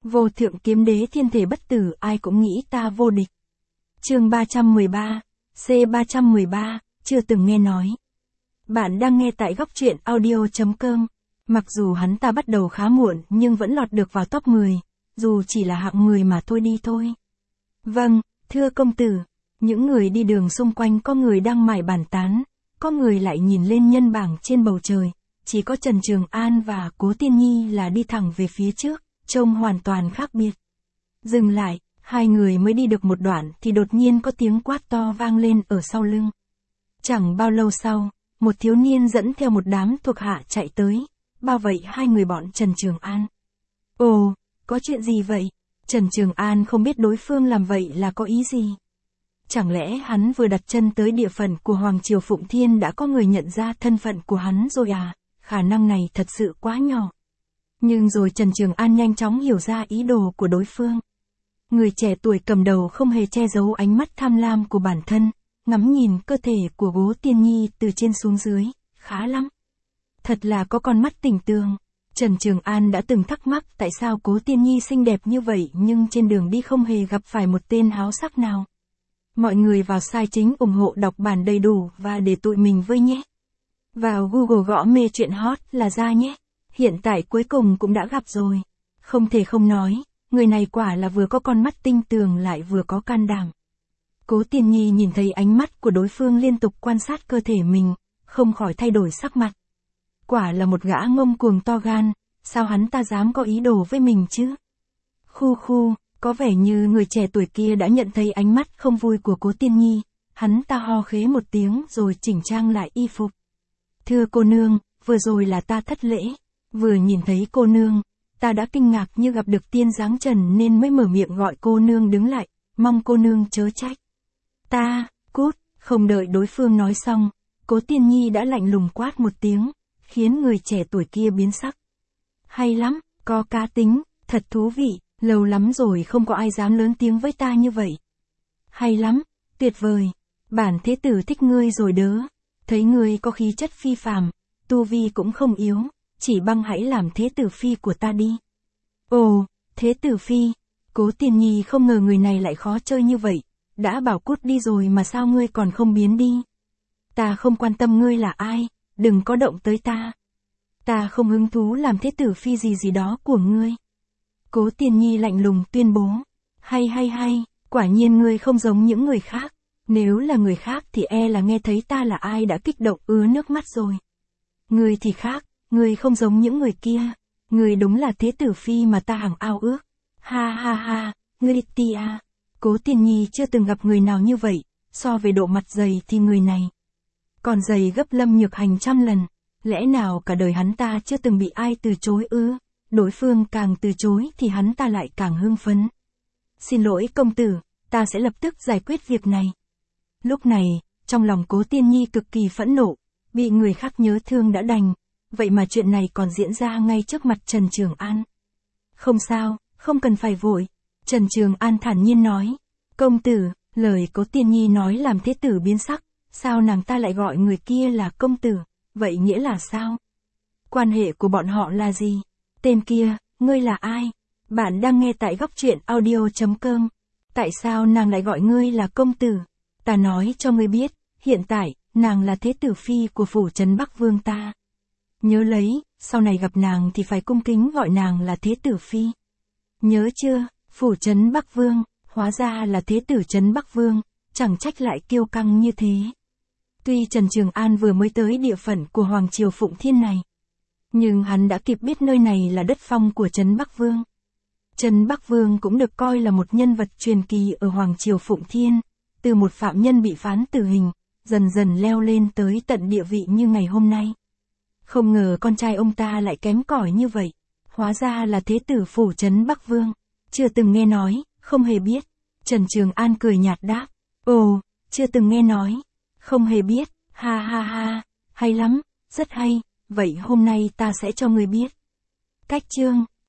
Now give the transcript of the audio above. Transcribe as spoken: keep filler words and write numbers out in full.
Vô thượng kiếm đế thiên thể bất tử, ai cũng nghĩ ta vô địch. Chương ba trăm mười ba, C ba trăm mười ba, chưa từng nghe nói. Bạn đang nghe tại góc truyện audio.com. Mặc dù hắn ta bắt đầu khá muộn nhưng vẫn lọt được vào top mười, dù chỉ là hạng mười mà thôi đi thôi. Vâng, thưa công tử, những người đi đường xung quanh có người đang mải bàn tán, có người lại nhìn lên nhân bảng trên bầu trời, chỉ có Trần Trường An và Cố Tiên Nhi là đi thẳng về phía trước, trông hoàn toàn khác biệt. Dừng lại, hai người mới đi được một đoạn thì đột nhiên có tiếng quát to vang lên ở sau lưng. Chẳng bao lâu sau, một thiếu niên dẫn theo một đám thuộc hạ chạy tới, bao vây hai người bọn Trần Trường An. Ồ, có chuyện gì vậy? Trần Trường An không biết đối phương làm vậy là có ý gì. Chẳng lẽ hắn vừa đặt chân tới địa phận của Hoàng Triều Phụng Thiên đã có người nhận ra thân phận của hắn rồi à? Khả năng này thật sự quá nhỏ. Nhưng rồi Trần Trường An nhanh chóng hiểu ra ý đồ của đối phương. Người trẻ tuổi cầm đầu không hề che giấu ánh mắt tham lam của bản thân, ngắm nhìn cơ thể của Cố Tiên Nhi từ trên xuống dưới, khá lắm. Thật là có con mắt tỉnh tường. Trần Trường An đã từng thắc mắc tại sao Cố Tiên Nhi xinh đẹp như vậy nhưng trên đường đi không hề gặp phải một tên háo sắc nào. Mọi người vào sai chính ủng hộ đọc bản đầy đủ và để tụi mình với nhé. Vào Google gõ mê chuyện hot là ra nhé. Hiện tại cuối cùng cũng đã gặp rồi. Không thể không nói, người này quả là vừa có con mắt tinh tường lại vừa có can đảm. Cố Tiên Nhi nhìn thấy ánh mắt của đối phương liên tục quan sát cơ thể mình, không khỏi thay đổi sắc mặt. Quả là một gã ngông cuồng to gan, sao hắn ta dám có ý đồ với mình chứ? Khu khu, có vẻ như người trẻ tuổi kia đã nhận thấy ánh mắt không vui của Cố Tiên Nhi, hắn ta ho khế một tiếng rồi chỉnh trang lại y phục. Thưa cô nương, vừa rồi là ta thất lễ, vừa nhìn thấy cô nương, ta đã kinh ngạc như gặp được tiên dáng trần nên mới mở miệng gọi cô nương đứng lại, mong cô nương chớ trách. Ta, cút, không đợi đối phương nói xong, Cố Tiên Nhi đã lạnh lùng quát một tiếng, khiến người trẻ tuổi kia biến sắc. Hay lắm, có cá tính, thật thú vị, lâu lắm rồi không có ai dám lớn tiếng với ta như vậy. Hay lắm, tuyệt vời, bản thế tử thích ngươi rồi đớ, thấy ngươi có khí chất phi phàm, tu vi cũng không yếu, chỉ bằng hãy làm thế tử phi của ta đi. Ồ, thế tử phi, Cố Tiên Nhi không ngờ người này lại khó chơi như vậy, đã bảo cút đi rồi mà sao ngươi còn không biến đi. Ta không quan tâm ngươi là ai, đừng có động tới ta. Ta không hứng thú làm thế tử phi gì gì đó của ngươi. Cố Tiên Nhi lạnh lùng tuyên bố. Hay hay hay, quả nhiên ngươi không giống những người khác. Nếu là người khác thì e là nghe thấy ta là ai đã kích động ứa nước mắt rồi. Ngươi thì khác, ngươi không giống những người kia. Ngươi đúng là thế tử phi mà ta hằng ao ước. Ha ha ha, ngươi tia. Cố Tiên Nhi chưa từng gặp người nào như vậy, so về độ mặt dày thì người này còn dày gấp Lâm Nhược Hành trăm lần. Lẽ nào cả đời hắn ta chưa từng bị ai từ chối ư? Đối phương càng từ chối thì hắn ta lại càng hưng phấn. Xin lỗi công tử, ta sẽ lập tức giải quyết việc này. Lúc này, trong lòng Cố Tiên Nhi cực kỳ phẫn nộ, bị người khác nhớ thương đã đành, vậy mà chuyện này còn diễn ra ngay trước mặt Trần Trường An. Không sao, không cần phải vội. Trần Trường An thản nhiên nói. Công tử, lời Cố Tiên Nhi nói làm thế tử biến sắc, sao nàng ta lại gọi người kia là công tử, vậy nghĩa là sao? Quan hệ của bọn họ là gì? Tên kia, ngươi là ai? Bạn đang nghe tại góc truyện audio.com. Tại sao nàng lại gọi ngươi là công tử? Ta nói cho ngươi biết, hiện tại, nàng là thế tử phi của phủ trấn Bắc Vương ta. Nhớ lấy, sau này gặp nàng thì phải cung kính gọi nàng là thế tử phi. Nhớ chưa, phủ trấn Bắc Vương, hóa ra là thế tử trấn Bắc Vương, chẳng trách lại kiêu căng như thế. Tuy Trần Trường An vừa mới tới địa phận của Hoàng Triều Phụng Thiên này, nhưng hắn đã kịp biết nơi này là đất phong của trấn Bắc Vương. Trấn Bắc Vương cũng được coi là một nhân vật truyền kỳ ở Hoàng Triều Phụng Thiên, từ một phạm nhân bị phán tử hình, dần dần leo lên tới tận địa vị như ngày hôm nay. Không ngờ con trai ông ta lại kém cỏi như vậy, hóa ra là thế tử phủ trấn Bắc Vương. Chưa từng nghe nói, không hề biết. Trần Trường An cười nhạt đáp. Ồ, chưa từng nghe nói, không hề biết, ha ha ha, hay lắm, rất hay, vậy hôm nay ta sẽ cho ngươi biết. Cách chương